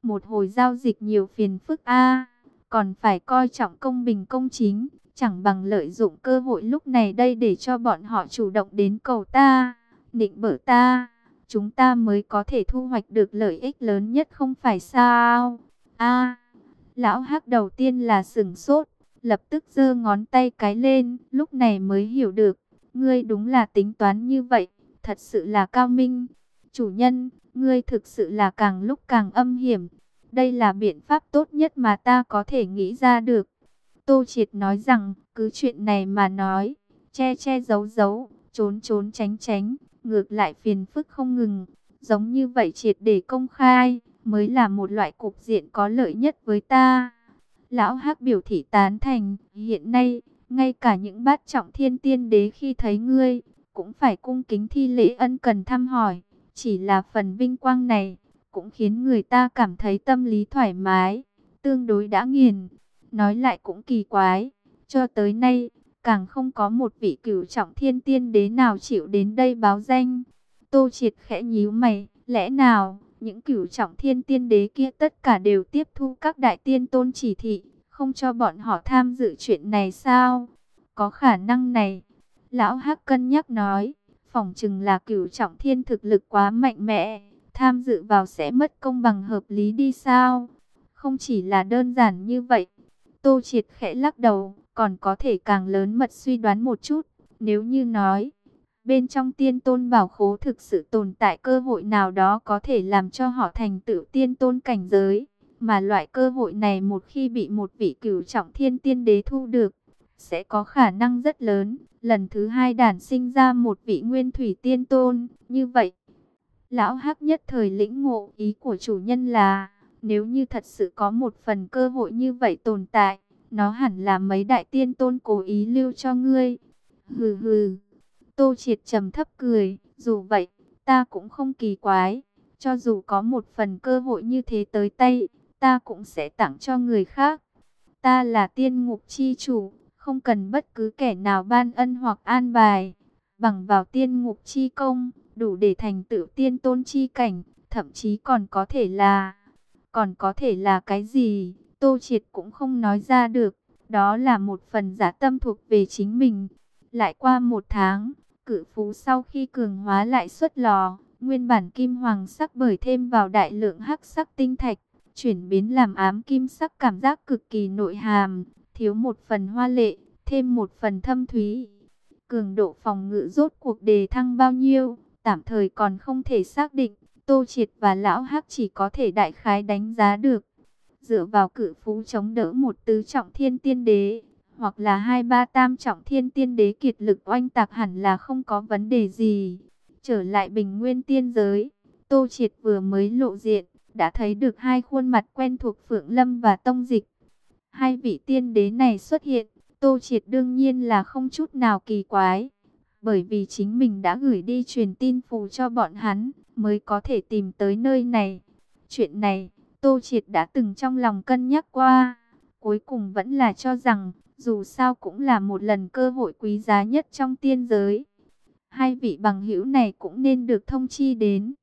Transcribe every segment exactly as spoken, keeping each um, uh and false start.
Một hồi giao dịch nhiều phiền phức a, còn phải coi trọng công bình công chính, chẳng bằng lợi dụng cơ hội lúc này đây để cho bọn họ chủ động đến cầu ta, nịnh bợ ta, chúng ta mới có thể thu hoạch được lợi ích lớn nhất không phải sao? A, lão Hắc đầu tiên là sửng sốt, lập tức giơ ngón tay cái lên, lúc này mới hiểu được, ngươi đúng là tính toán như vậy, thật sự là cao minh. Chủ nhân, ngươi thực sự là càng lúc càng âm hiểm. Đây là biện pháp tốt nhất mà ta có thể nghĩ ra được. Tô Triệt nói rằng, cứ chuyện này mà nói, che che giấu giấu, trốn trốn tránh tránh, ngược lại phiền phức không ngừng. Giống như vậy triệt để công khai, mới là một loại cục diện có lợi nhất với ta. Lão Hắc biểu thị tán thành, hiện nay, ngay cả những bát trọng thiên tiên đế khi thấy ngươi, cũng phải cung kính thi lễ ân cần thăm hỏi. Chỉ là phần vinh quang này, cũng khiến người ta cảm thấy tâm lý thoải mái, tương đối đã nghiền. Nói lại cũng kỳ quái, cho tới nay, càng không có một vị cửu trọng thiên tiên đế nào chịu đến đây báo danh. Tô Triệt khẽ nhíu mày, lẽ nào, những cửu trọng thiên tiên đế kia tất cả đều tiếp thu các đại tiên tôn chỉ thị, không cho bọn họ tham dự chuyện này sao? Có khả năng này, Lão Hắc cân nhắc nói, phỏng chừng là cửu trọng thiên thực lực quá mạnh mẽ, tham dự vào sẽ mất công bằng hợp lý đi sao? Không chỉ là đơn giản như vậy. Tô Triệt khẽ lắc đầu, còn có thể càng lớn mật suy đoán một chút, nếu như nói, bên trong tiên tôn bảo khố thực sự tồn tại cơ hội nào đó có thể làm cho họ thành tựu tiên tôn cảnh giới, mà loại cơ hội này một khi bị một vị cửu trọng thiên tiên đế thu được, sẽ có khả năng rất lớn, lần thứ hai đản sinh ra một vị nguyên thủy tiên tôn, như vậy. Lão Hắc nhất thời lĩnh ngộ ý của chủ nhân là, nếu như thật sự có một phần cơ hội như vậy tồn tại, nó hẳn là mấy đại tiên tôn cố ý lưu cho ngươi. Hừ hừ, Tô Triệt trầm thấp cười, dù vậy, ta cũng không kỳ quái, cho dù có một phần cơ hội như thế tới tay, ta cũng sẽ tặng cho người khác. Ta là tiên ngục chi chủ, không cần bất cứ kẻ nào ban ân hoặc an bài, bằng vào tiên ngục chi công, đủ để thành tựu tiên tôn chi cảnh, thậm chí còn có thể là, còn có thể là cái gì, Tô Triệt cũng không nói ra được, đó là một phần giả tâm thuộc về chính mình. Lại qua một tháng, cự phú sau khi cường hóa lại xuất lò, nguyên bản kim hoàng sắc bởi thêm vào đại lượng hắc sắc tinh thạch, chuyển biến làm ám kim sắc, cảm giác cực kỳ nội hàm, thiếu một phần hoa lệ, thêm một phần thâm thúy. Cường độ phòng ngự rốt cuộc đề thăng bao nhiêu, tạm thời còn không thể xác định, Tô Triệt và Lão Hắc chỉ có thể đại khái đánh giá được. Dựa vào cự phú chống đỡ một tứ trọng thiên tiên đế, hoặc là hai ba tam trọng thiên tiên đế kiệt lực oanh tạc hẳn là không có vấn đề gì. Trở lại bình nguyên tiên giới, Tô Triệt vừa mới lộ diện, đã thấy được hai khuôn mặt quen thuộc Phượng Lâm và Tông Dịch. Hai vị tiên đế này xuất hiện, Tô Triệt đương nhiên là không chút nào kỳ quái, bởi vì chính mình đã gửi đi truyền tin phù cho bọn hắn, mới có thể tìm tới nơi này. Chuyện này, Tô Triệt đã từng trong lòng cân nhắc qua, cuối cùng vẫn là cho rằng, dù sao cũng là một lần cơ hội quý giá nhất trong tiên giới. Hai vị bằng hữu này cũng nên được thông chi đến.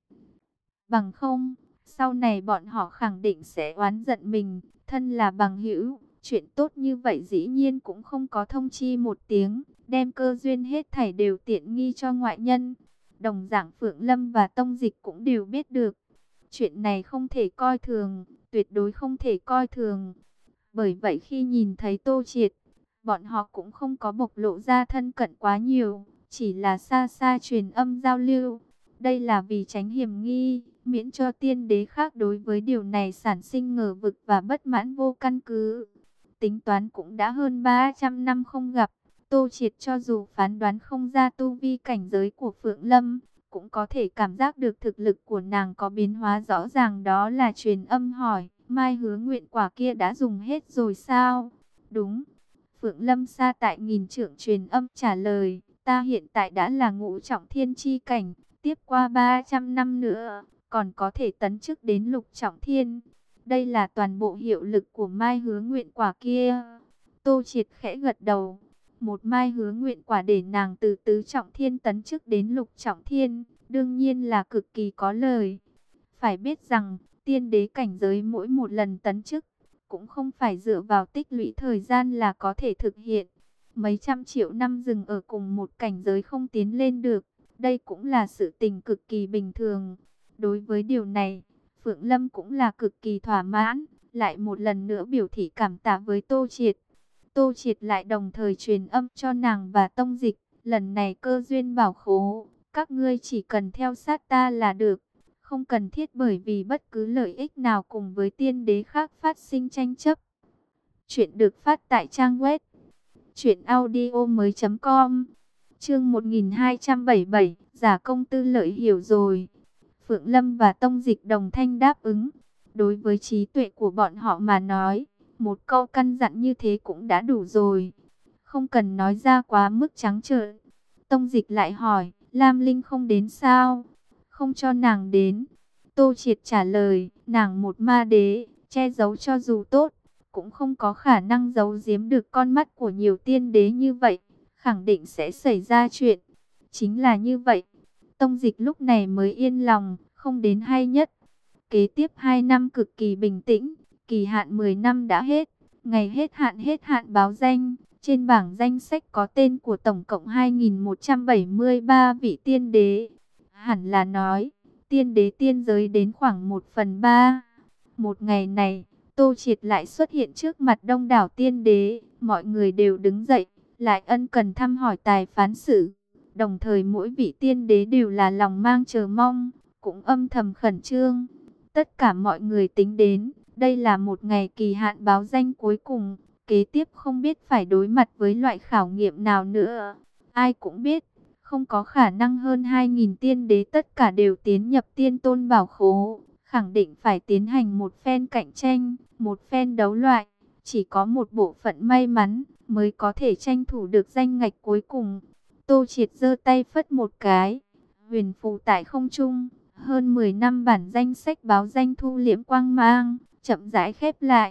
Bằng không, sau này bọn họ khẳng định sẽ oán giận mình, thân là bằng hữu, chuyện tốt như vậy dĩ nhiên cũng không có thông chi một tiếng, đem cơ duyên hết thảy đều tiện nghi cho ngoại nhân. Đồng dạng Phượng Lâm và Tông Dịch cũng đều biết được. Chuyện này không thể coi thường, tuyệt đối không thể coi thường. Bởi vậy khi nhìn thấy Tô Triệt, bọn họ cũng không có bộc lộ ra thân cận quá nhiều, chỉ là xa xa truyền âm giao lưu. Đây là vì tránh hiểm nghi, miễn cho tiên đế khác đối với điều này sản sinh ngờ vực và bất mãn vô căn cứ. Tính toán cũng đã hơn ba trăm năm không gặp, Tô Triệt cho dù phán đoán không ra tu vi cảnh giới của Phượng Lâm, cũng có thể cảm giác được thực lực của nàng có biến hóa rõ ràng, đó là truyền âm hỏi, Mai Hứa nguyện quả kia đã dùng hết rồi sao? Đúng. Phượng Lâm xa tại nghìn trượng truyền âm trả lời, ta hiện tại đã là ngũ trọng thiên chi cảnh, tiếp qua ba trăm năm nữa, còn có thể tấn chức đến lục trọng thiên. Đây là toàn bộ hiệu lực của Mai Hứa nguyện quả kia. Tô Triệt khẽ gật đầu. Một Mai Hứa nguyện quả để nàng từ tứ trọng thiên tấn chức đến lục trọng thiên, đương nhiên là cực kỳ có lời. Phải biết rằng, Tiên đế cảnh giới mỗi một lần tấn chức, cũng không phải dựa vào tích lũy thời gian là có thể thực hiện. Mấy trăm triệu năm dừng ở cùng một cảnh giới không tiến lên được, đây cũng là sự tình cực kỳ bình thường. Đối với điều này, Phượng Lâm cũng là cực kỳ thỏa mãn, lại một lần nữa biểu thị cảm tạ với Tô Triệt. Tô Triệt lại đồng thời truyền âm cho nàng và Tông Dịch, lần này cơ duyên bảo khố, các ngươi chỉ cần theo sát ta là được, không cần thiết bởi vì bất cứ lợi ích nào cùng với tiên đế khác phát sinh tranh chấp. Chuyện được phát tại trang web truyện audio mới chấm com. Chương một nghìn hai trăm bảy mươi bảy, giả công tư lợi hiểu rồi. Phượng Lâm và Tông Dịch đồng thanh đáp ứng. Đối với trí tuệ của bọn họ mà nói, một câu căn dặn như thế cũng đã đủ rồi, không cần nói ra quá mức trắng trợn. Tông Dịch lại hỏi, Lam Linh không đến sao? Không cho nàng đến. Tô Triệt trả lời, nàng một ma đế, che giấu cho dù tốt, cũng không có khả năng giấu giếm được con mắt của nhiều tiên đế như vậy, khẳng định sẽ xảy ra chuyện. Chính là như vậy. Tông Dịch lúc này mới yên lòng, không đến hay nhất. Kế tiếp hai năm cực kỳ bình tĩnh, kỳ hạn mười năm đã hết, ngày hết hạn hết hạn báo danh. Trên bảng danh sách có tên của tổng cộng hai nghìn một trăm bảy mươi ba vị tiên đế. Hẳn là nói, tiên đế tiên giới đến khoảng một phần ba. Một ngày này, Tô Triệt lại xuất hiện trước mặt đông đảo tiên đế. Mọi người đều đứng dậy, lại ân cần thăm hỏi tài phán xử. Đồng thời mỗi vị tiên đế đều là lòng mang chờ mong, cũng âm thầm khẩn trương. Tất cả mọi người tính đến, đây là một ngày kỳ hạn báo danh cuối cùng. Kế tiếp không biết phải đối mặt với loại khảo nghiệm nào nữa. Ai cũng biết, không có khả năng hơn hai nghìn tiên đế tất cả đều tiến nhập tiên tôn bảo khố. Khẳng định phải tiến hành một phen cạnh tranh, một phen đấu loại. Chỉ có một bộ phận may mắn mới có thể tranh thủ được danh ngạch cuối cùng. Tô Triệt giơ tay phất một cái, huyền phù tại không trung. Hơn mười năm bản danh sách báo danh thu liễm quang mang, chậm rãi khép lại.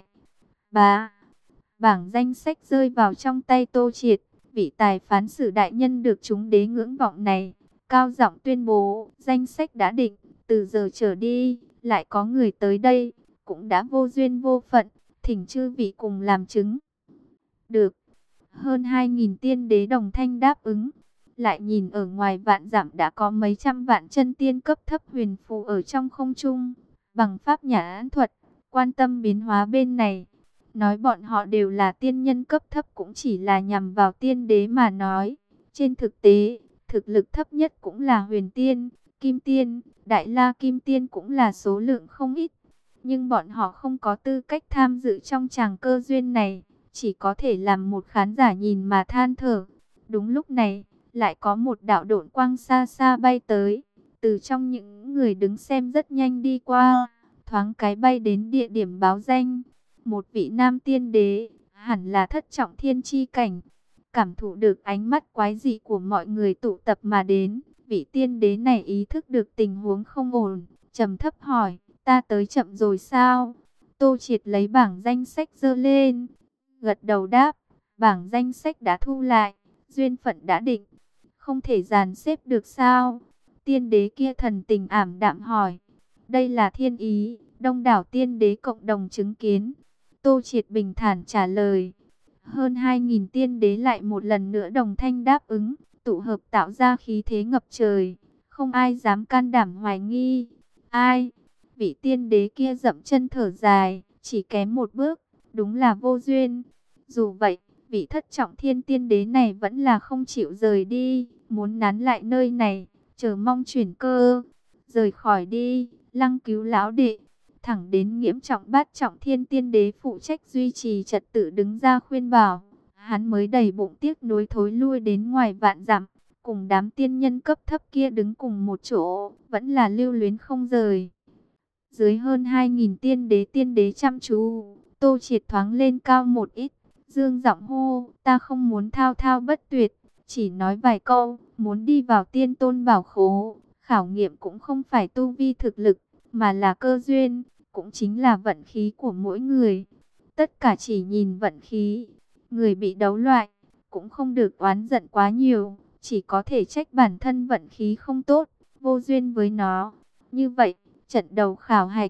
Bá, bảng danh sách rơi vào trong tay Tô Triệt. Vị tài phán xử đại nhân được chúng đế ngưỡng vọng này, cao giọng tuyên bố, danh sách đã định, từ giờ trở đi, lại có người tới đây, cũng đã vô duyên vô phận, thỉnh chư vị cùng làm chứng. Được, hơn hai nghìn tiên đế đồng thanh đáp ứng. Lại nhìn ở ngoài vạn dặm đã có mấy trăm vạn chân tiên cấp thấp huyền phù ở trong không trung, bằng pháp nhãn thuật, quan tâm biến hóa bên này. Nói bọn họ đều là tiên nhân cấp thấp cũng chỉ là nhằm vào tiên đế mà nói. Trên thực tế, thực lực thấp nhất cũng là huyền tiên, kim tiên, đại la kim tiên cũng là số lượng không ít. Nhưng bọn họ không có tư cách tham dự trong tràng cơ duyên này, chỉ có thể làm một khán giả nhìn mà than thở. Đúng lúc này, lại có một đạo độn quang xa xa bay tới, từ trong những người đứng xem rất nhanh đi qua, thoáng cái bay đến địa điểm báo danh. Một vị nam tiên đế, hẳn là thất trọng thiên chi cảnh, cảm thụ được ánh mắt quái dị của mọi người tụ tập mà đến. Vị tiên đế này ý thức được tình huống không ổn, trầm thấp hỏi, ta tới chậm rồi sao? Tô Triệt lấy bảng danh sách giơ lên, gật đầu đáp, bảng danh sách đã thu lại, duyên phận đã định, không thể dàn xếp được sao? Tiên đế kia thần tình ảm đạm hỏi, đây là thiên ý, đông đảo tiên đế cộng đồng chứng kiến. Tô Triệt bình thản trả lời. Hơn hai nghìn tiên đế lại một lần nữa đồng thanh đáp ứng, tụ hợp tạo ra khí thế ngập trời, không ai dám can đảm hoài nghi. Ai? Vị tiên đế kia dậm chân thở dài, chỉ kém một bước, đúng là vô duyên. Dù vậy, vị thất trọng thiên tiên đế này vẫn là không chịu rời đi, muốn nán lại nơi này, chờ mong chuyển cơ. Rời khỏi đi, Lăng Cứu lão đệ. Thẳng đến Nghiễm Trọng Bát Trọng Thiên tiên đế phụ trách duy trì trật tự đứng ra khuyên bảo, hắn mới đầy bụng tiếc nuối thối lui đến ngoài vạn dặm, cùng đám tiên nhân cấp thấp kia đứng cùng một chỗ, vẫn là lưu luyến không rời. Dưới hơn hai nghìn tiên đế tiên đế chăm chú, Tô Triệt thoáng lên cao một ít, dương giọng hô, ta không muốn thao thao bất tuyệt, chỉ nói vài câu, muốn đi vào tiên tôn bảo khố, khảo nghiệm cũng không phải tu vi thực lực, mà là cơ duyên, cũng chính là vận khí của mỗi người. Tất cả chỉ nhìn vận khí, người bị đấu loại, cũng không được oán giận quá nhiều, chỉ có thể trách bản thân vận khí không tốt, vô duyên với nó. Như vậy, trận đầu khảo hạch,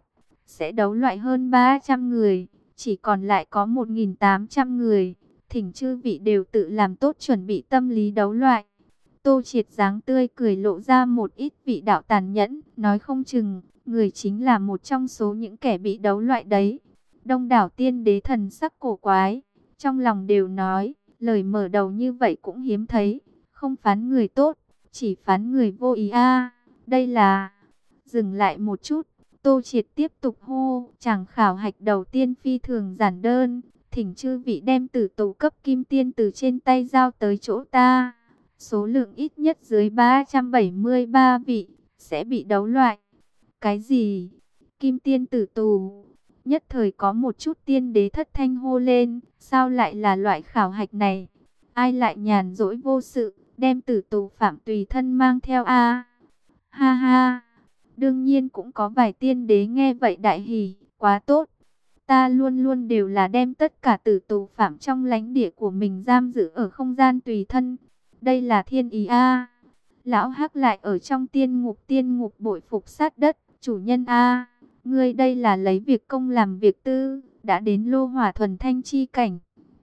sẽ đấu loại hơn ba trăm người, chỉ còn lại có một nghìn tám trăm người. Thỉnh chư vị đều tự làm tốt chuẩn bị tâm lý đấu loại. Tô Triệt dáng tươi cười lộ ra một ít vị đạo tàn nhẫn, nói không chừng, người chính là một trong số những kẻ bị đấu loại đấy. Đông đảo tiên đế thần sắc cổ quái, trong lòng đều nói, lời mở đầu như vậy cũng hiếm thấy, không phán người tốt, chỉ phán người vô ý a. Đây là... Dừng lại một chút, Tô Triệt tiếp tục hô, chàng khảo hạch đầu tiên phi thường giản đơn, thỉnh chư vị đem tử tù cấp kim tiên từ trên tay giao tới chỗ ta. Số lượng ít nhất dưới ba trăm bảy mươi ba vị, sẽ bị đấu loại. Cái gì? Kim tiên tử tù? Nhất thời có một chút tiên đế thất thanh hô lên, sao lại là loại khảo hạch này? Ai lại nhàn rỗi vô sự, đem tử tù phạm tùy thân mang theo a? Ha ha! Đương nhiên cũng có vài tiên đế nghe vậy đại hỉ, quá tốt. Ta luôn luôn đều là đem tất cả tử tù phạm trong lãnh địa của mình giam giữ ở không gian tùy thân. Đây là thiên ý a. Lão Hắc lại ở trong tiên ngục tiên ngục bội phục sát đất, chủ nhân a, ngươi đây là lấy việc công làm việc tư, đã đến lô hỏa thuần thanh chi cảnh.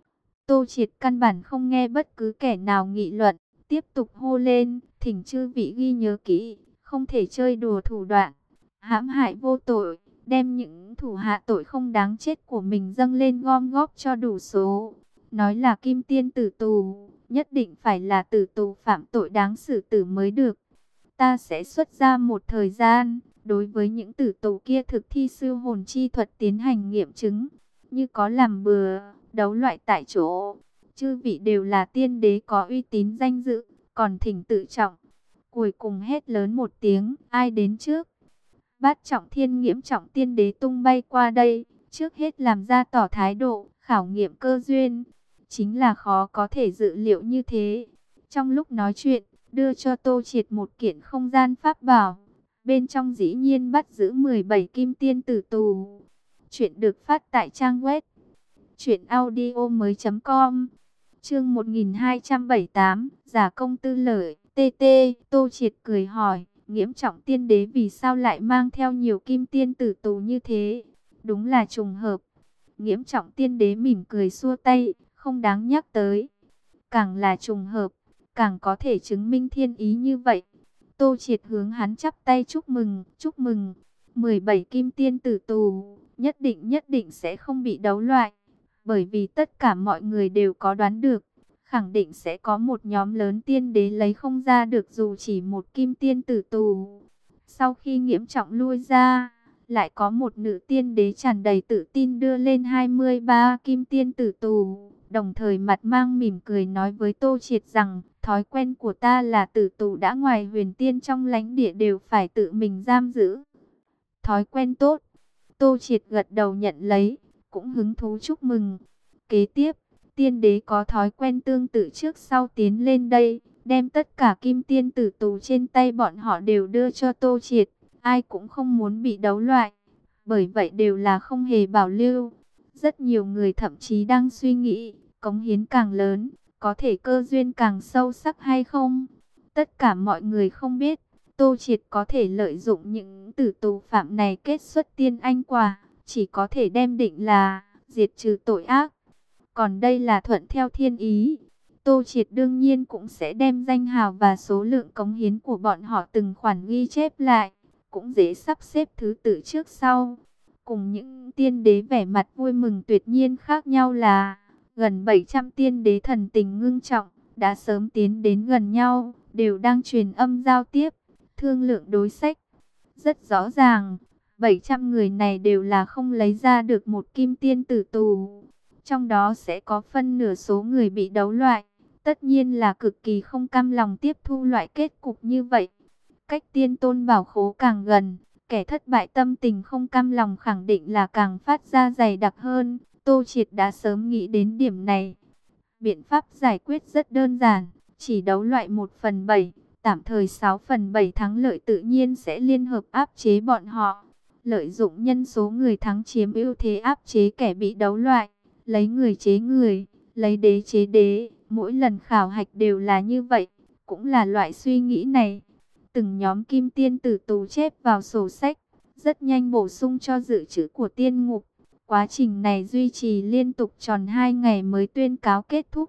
Tô Triệt căn bản không nghe bất cứ kẻ nào nghị luận, tiếp tục hô lên, thỉnh chư vị ghi nhớ kỹ, không thể chơi đùa thủ đoạn, hãm hại vô tội, đem những thủ hạ tội không đáng chết của mình dâng lên gom góp cho đủ số. Nói là kim tiên tử tù, nhất định phải là tử tù phạm tội đáng xử tử mới được. Ta sẽ xuất ra một thời gian, đối với những tử tù kia thực thi sư hồn chi thuật tiến hành nghiệm chứng, như có làm bừa, đấu loại tại chỗ. Chư vị đều là tiên đế có uy tín danh dự, còn thỉnh tự trọng. Cuối cùng hét lớn một tiếng, ai đến trước? Bát Trọng Thiên Nghiễm Trọng tiên đế tung bay qua đây, trước hết làm ra tỏ thái độ, khảo nghiệm cơ duyên. Chính là khó có thể dự liệu như thế. Trong lúc nói chuyện, đưa cho Tô Triệt một kiện không gian pháp bảo. Bên trong dĩ nhiên bắt giữ mười bảy kim tiên tử tù. Chuyện được phát tại trang web truyện audio mới chấm com. Chương một nghìn hai trăm bảy mươi tám, giả công tư lợi, tê tê. Tô Triệt cười hỏi, Nghiễm Trọng tiên đế vì sao lại mang theo nhiều kim tiên tử tù như thế? Đúng là trùng hợp. Nghiễm Trọng tiên đế mỉm cười xua tay, không đáng nhắc tới. Càng là trùng hợp, càng có thể chứng minh thiên ý như vậy. Tô Triệt hướng hắn chắp tay chúc mừng, chúc mừng. mười bảy kim tiên tử tù, nhất định nhất định sẽ không bị đấu loại. Bởi vì tất cả mọi người đều có đoán được, khẳng định sẽ có một nhóm lớn tiên đế lấy không ra được dù chỉ một kim tiên tử tù. Sau khi Nghiễm Trọng lui ra, lại có một nữ tiên đế tràn đầy tự tin đưa lên hai mươi ba kim tiên tử tù. Đồng thời mặt mang mỉm cười nói với Tô Triệt rằng, thói quen của ta là tử tù đã ngoài huyền tiên trong lãnh địa đều phải tự mình giam giữ. Thói quen tốt. Tô Triệt gật đầu nhận lấy, cũng hứng thú chúc mừng. Kế tiếp, tiên đế có thói quen tương tự trước sau tiến lên đây, đem tất cả kim tiên tử tù trên tay bọn họ đều đưa cho Tô Triệt. Ai cũng không muốn bị đấu loại, bởi vậy đều là không hề bảo lưu. Rất nhiều người thậm chí đang suy nghĩ, cống hiến càng lớn, có thể cơ duyên càng sâu sắc hay không? Tất cả mọi người không biết, Tô Triệt có thể lợi dụng những tử tù phạm này kết xuất tiên anh quả, chỉ có thể đem định là diệt trừ tội ác. Còn đây là thuận theo thiên ý. Tô Triệt đương nhiên cũng sẽ đem danh hào và số lượng cống hiến của bọn họ từng khoản ghi chép lại, cũng dễ sắp xếp thứ tự trước sau. Cùng những tiên đế vẻ mặt vui mừng tuyệt nhiên khác nhau là, gần bảy trăm tiên đế thần tình ngưng trọng, đã sớm tiến đến gần nhau, đều đang truyền âm giao tiếp, thương lượng đối sách. Rất rõ ràng, bảy trăm người này đều là không lấy ra được một kim tiên tử tù. Trong đó sẽ có phân nửa số người bị đấu loại, tất nhiên là cực kỳ không cam lòng tiếp thu loại kết cục như vậy. Cách tiên tôn bảo khố càng gần, kẻ thất bại tâm tình không cam lòng khẳng định là càng phát ra dày đặc hơn. Tô Triệt đã sớm nghĩ đến điểm này. Biện pháp giải quyết rất đơn giản, chỉ đấu loại một phần bảy, tạm thời sáu phần bảy thắng lợi tự nhiên sẽ liên hợp áp chế bọn họ. Lợi dụng nhân số người thắng chiếm ưu thế áp chế kẻ bị đấu loại, lấy người chế người, lấy đế chế đế, mỗi lần khảo hạch đều là như vậy, cũng là loại suy nghĩ này. Từng nhóm kim tiên tử tù chép vào sổ sách, rất nhanh bổ sung cho dự trữ của tiên ngục. Quá trình này duy trì liên tục tròn hai ngày mới tuyên cáo kết thúc.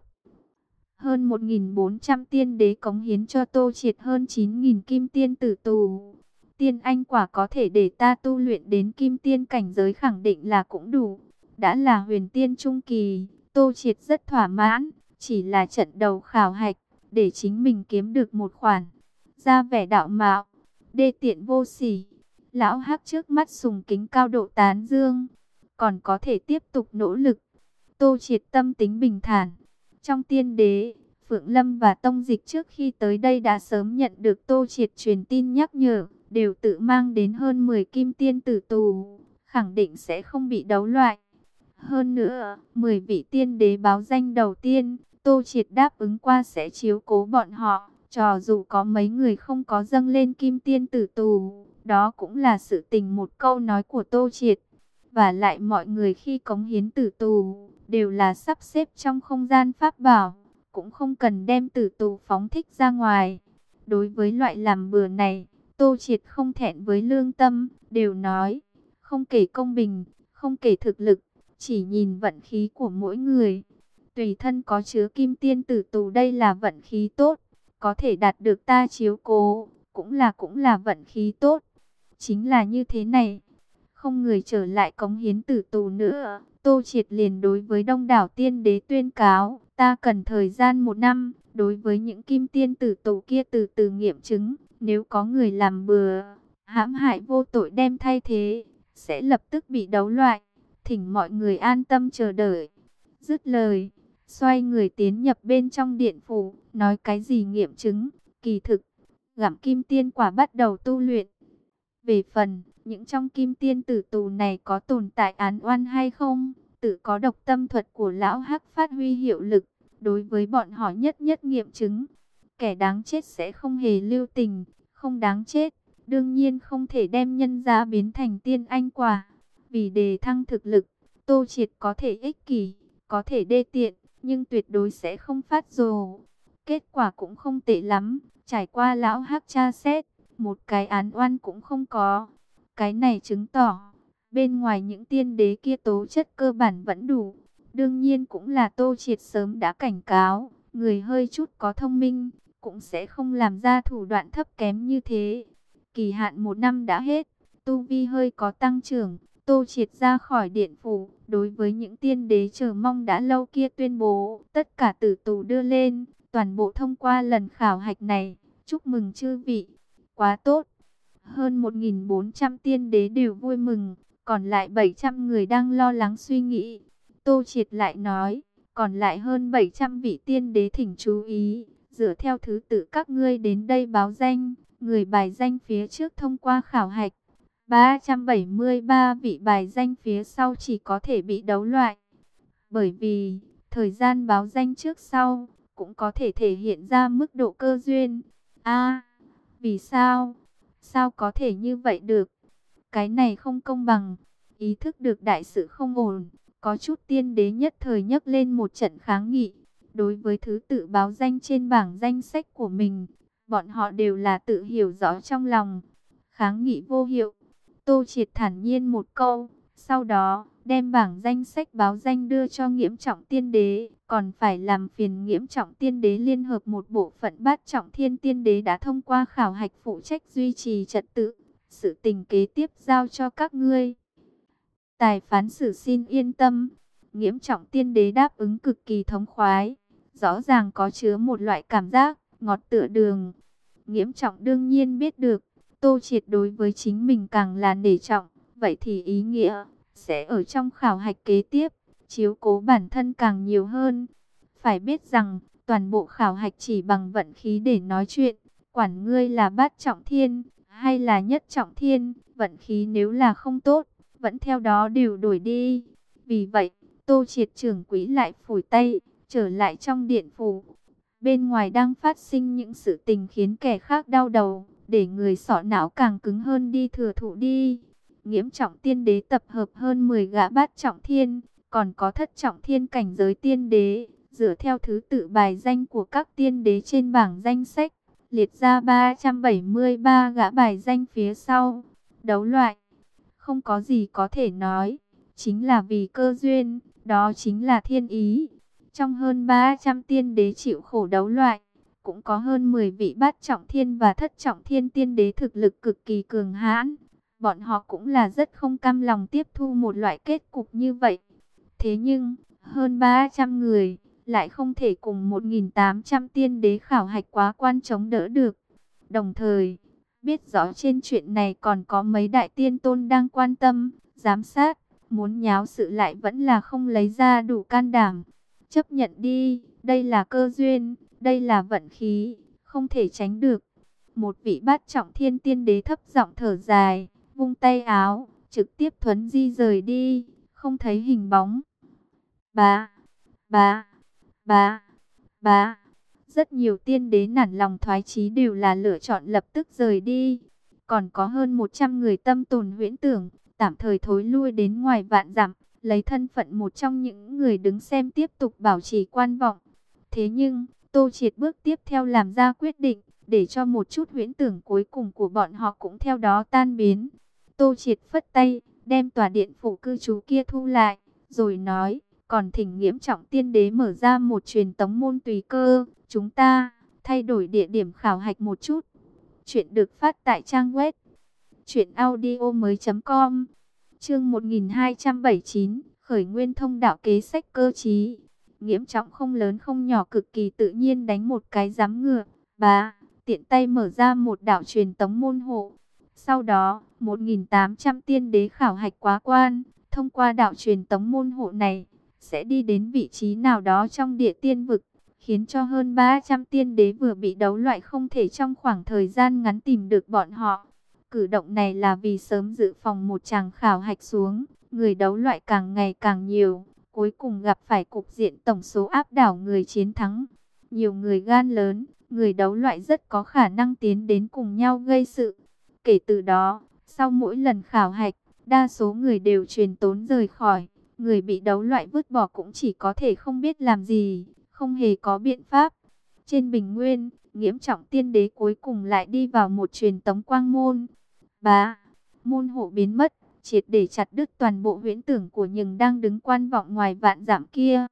Hơn một nghìn bốn trăm tiên đế cống hiến cho Tô Triệt hơn chín nghìn kim tiên tử tù. Tiên anh quả có thể để ta tu luyện đến kim tiên cảnh giới khẳng định là cũng đủ. Đã là huyền tiên trung kỳ, Tô Triệt rất thỏa mãn, chỉ là trận đầu khảo hạch, để chính mình kiếm được một khoản. Ra vẻ đạo mạo, đê tiện vô sỉ. Lão Hắc trước mắt sùng kính cao độ tán dương, còn có thể tiếp tục nỗ lực. Tô Triệt tâm tính bình thản. Trong tiên đế, Phượng Lâm và Tông Dịch trước khi tới đây đã sớm nhận được Tô Triệt truyền tin nhắc nhở, đều tự mang đến hơn mười kim tiên tử tù, khẳng định sẽ không bị đấu loại. Hơn nữa, mười vị tiên đế báo danh đầu tiên, Tô Triệt đáp ứng qua sẽ chiếu cố bọn họ, cho dù có mấy người không có dâng lên kim tiên tử tù, đó cũng là sự tình một câu nói của Tô Triệt. Và lại mọi người khi cống hiến tử tù, đều là sắp xếp trong không gian pháp bảo, cũng không cần đem tử tù phóng thích ra ngoài. Đối với loại làm bừa này, Tô Triệt không thẹn với lương tâm, đều nói, không kể công bình, không kể thực lực, chỉ nhìn vận khí của mỗi người. Tùy thân có chứa kim tiên tử tù đây là vận khí tốt, có thể đạt được ta chiếu cố, cũng là cũng là vận khí tốt. Chính là như thế này, không người trở lại cống hiến tử tù nữa. Tô Triệt liền đối với đông đảo tiên đế tuyên cáo, ta cần thời gian một năm, đối với những kim tiên tử tù kia từ từ nghiệm chứng, nếu có người làm bừa, hãm hại vô tội đem thay thế, sẽ lập tức bị đấu loại, thỉnh mọi người an tâm chờ đợi. Dứt lời, xoay người tiến nhập bên trong điện phủ, nói cái gì nghiệm chứng, kỳ thực, gặm kim tiên quả bắt đầu tu luyện. Về phần, những trong kim tiên tử tù này có tồn tại án oan hay không, tự có độc tâm thuật của lão Hắc phát huy hiệu lực, đối với bọn họ nhất nhất nghiệm chứng. Kẻ đáng chết sẽ không hề lưu tình, không đáng chết, đương nhiên không thể đem nhân giá biến thành tiên anh quả. Vì đề thăng thực lực, Tô Triệt có thể ích kỷ, có thể đê tiện, nhưng tuyệt đối sẽ không phát rồ. Kết quả cũng không tệ lắm, trải qua lão Hắc tra xét, một cái án oan cũng không có. Cái này chứng tỏ, bên ngoài những tiên đế kia tố chất cơ bản vẫn đủ. Đương nhiên cũng là Tô Triệt sớm đã cảnh cáo, người hơi chút có thông minh, cũng sẽ không làm ra thủ đoạn thấp kém như thế. Kỳ hạn một năm đã hết, tu vi hơi có tăng trưởng, Tô Triệt ra khỏi điện phủ, đối với những tiên đế chờ mong đã lâu kia tuyên bố, tất cả tử tù đưa lên, toàn bộ thông qua lần khảo hạch này, chúc mừng chư vị, quá tốt. Hơn một nghìn bốn trăm tiên đế đều vui mừng, còn lại bảy trăm người đang lo lắng suy nghĩ. Tô Triệt lại nói, còn lại hơn bảy trăm vị tiên đế thỉnh chú ý, dựa theo thứ tự các ngươi đến đây báo danh, người bài danh phía trước thông qua khảo hạch. ba trăm bảy mươi ba vị bài danh phía sau chỉ có thể bị đấu loại. Bởi vì, thời gian báo danh trước sau, cũng có thể thể hiện ra mức độ cơ duyên. A, vì sao? Sao có thể như vậy được? Cái này không công bằng. Ý thức được đại sự không ổn, có chút tiên đế nhất thời nhấc lên một trận kháng nghị. Đối với thứ tự báo danh trên bảng danh sách của mình, bọn họ đều là tự hiểu rõ trong lòng. Kháng nghị vô hiệu. Tô Triệt thản nhiên một câu, sau đó đem bảng danh sách báo danh đưa cho Nghiễm Trọng Tiên Đế, còn phải làm phiền Nghiễm Trọng Tiên Đế liên hợp một bộ phận Bát Trọng Thiên Tiên Đế đã thông qua khảo hạch phụ trách duy trì trật tự, sự tình kế tiếp giao cho các ngươi. Tài phán xử xin yên tâm. Nghiễm Trọng Tiên Đế đáp ứng cực kỳ thống khoái, rõ ràng có chứa một loại cảm giác ngọt tựa đường. Nghiễm Trọng đương nhiên biết được, Tô Triệt đối với chính mình càng là nể trọng, vậy thì ý nghĩa sẽ ở trong khảo hạch kế tiếp, chiếu cố bản thân càng nhiều hơn. Phải biết rằng, toàn bộ khảo hạch chỉ bằng vận khí để nói chuyện, quản ngươi là Bát Trọng Thiên, hay là Nhất Trọng Thiên, vận khí nếu là không tốt, vẫn theo đó đều đổi đi. Vì vậy, Tô Triệt trưởng quỹ lại phủi tay, trở lại trong điện phủ. Bên ngoài đang phát sinh những sự tình khiến kẻ khác đau đầu, để người sọ não càng cứng hơn đi thừa thụ đi. Nghiễm Trọng Tiên Đế tập hợp hơn mười gã Bát Trọng Thiên, còn có Thất Trọng Thiên cảnh giới tiên đế, dựa theo thứ tự bài danh của các tiên đế trên bảng danh sách, liệt ra ba trăm bảy mươi ba gã bài danh phía sau. Đấu loại, không có gì có thể nói, chính là vì cơ duyên, đó chính là thiên ý. Trong hơn ba trăm tiên đế chịu khổ đấu loại, cũng có hơn mười vị bát trọng thiên và thất trọng thiên tiên đế thực lực cực kỳ cường hãn. Bọn họ cũng là rất không cam lòng tiếp thu một loại kết cục như vậy. Thế nhưng, hơn ba trăm người, lại không thể cùng một nghìn tám trăm tiên đế khảo hạch quá quan chống đỡ được. Đồng thời, biết rõ trên chuyện này còn có mấy đại tiên tôn đang quan tâm, giám sát, muốn nháo sự lại vẫn là không lấy ra đủ can đảm. Chấp nhận đi, đây là cơ duyên, đây là vận khí, không thể tránh được. Một vị bát trọng thiên tiên đế thấp giọng thở dài, vung tay áo, trực tiếp thuấn di rời đi, không thấy hình bóng. Bá, bá, bá, bá. Rất nhiều tiên đế nản lòng thoái chí đều là lựa chọn lập tức rời đi. Còn có hơn một trăm người tâm tồn huyễn tưởng, tạm thời thối lui đến ngoài vạn dặm, lấy thân phận một trong những người đứng xem tiếp tục bảo trì quan vọng. Thế nhưng, Tô Triệt bước tiếp theo làm ra quyết định, để cho một chút huyễn tưởng cuối cùng của bọn họ cũng theo đó tan biến. Tô Triệt phất tay, đem tòa điện phủ cư trú kia thu lại, rồi nói, còn thỉnh Nghiễm Trọng Tiên Đế mở ra một truyền tống môn tùy cơ, chúng ta thay đổi địa điểm khảo hạch một chút. Chuyện được phát tại trang web truyện audio mới chấm com. Chương một nghìn hai trăm bảy mươi chín, khởi nguyên thông đạo kế sách cơ trí. Nghiễm Trọng không lớn không nhỏ, cực kỳ tự nhiên đánh một cái giám ngựa, bá, tiện tay mở ra một đạo truyền tống môn hộ. Sau đó, một nghìn tám trăm tiên đế khảo hạch quá quan, thông qua đạo truyền tống môn hộ này, sẽ đi đến vị trí nào đó trong địa tiên vực, khiến cho hơn ba trăm tiên đế vừa bị đấu loại không thể trong khoảng thời gian ngắn tìm được bọn họ. Cử động này là vì sớm dự phòng một tràng khảo hạch xuống, người đấu loại càng ngày càng nhiều, cuối cùng gặp phải cục diện tổng số áp đảo người chiến thắng. Nhiều người gan lớn, người đấu loại rất có khả năng tiến đến cùng nhau gây sự. Kể từ đó, sau mỗi lần khảo hạch, đa số người đều truyền tốn rời khỏi. Người bị đấu loại vứt bỏ cũng chỉ có thể không biết làm gì, không hề có biện pháp. Trên bình nguyên, Nghiễm Trọng Tiên Đế cuối cùng lại đi vào một truyền tống quang môn. Bá, môn hộ biến mất, triệt để chặt đứt toàn bộ huyễn tưởng của những đang đứng quan vọng ngoài vạn dặm kia.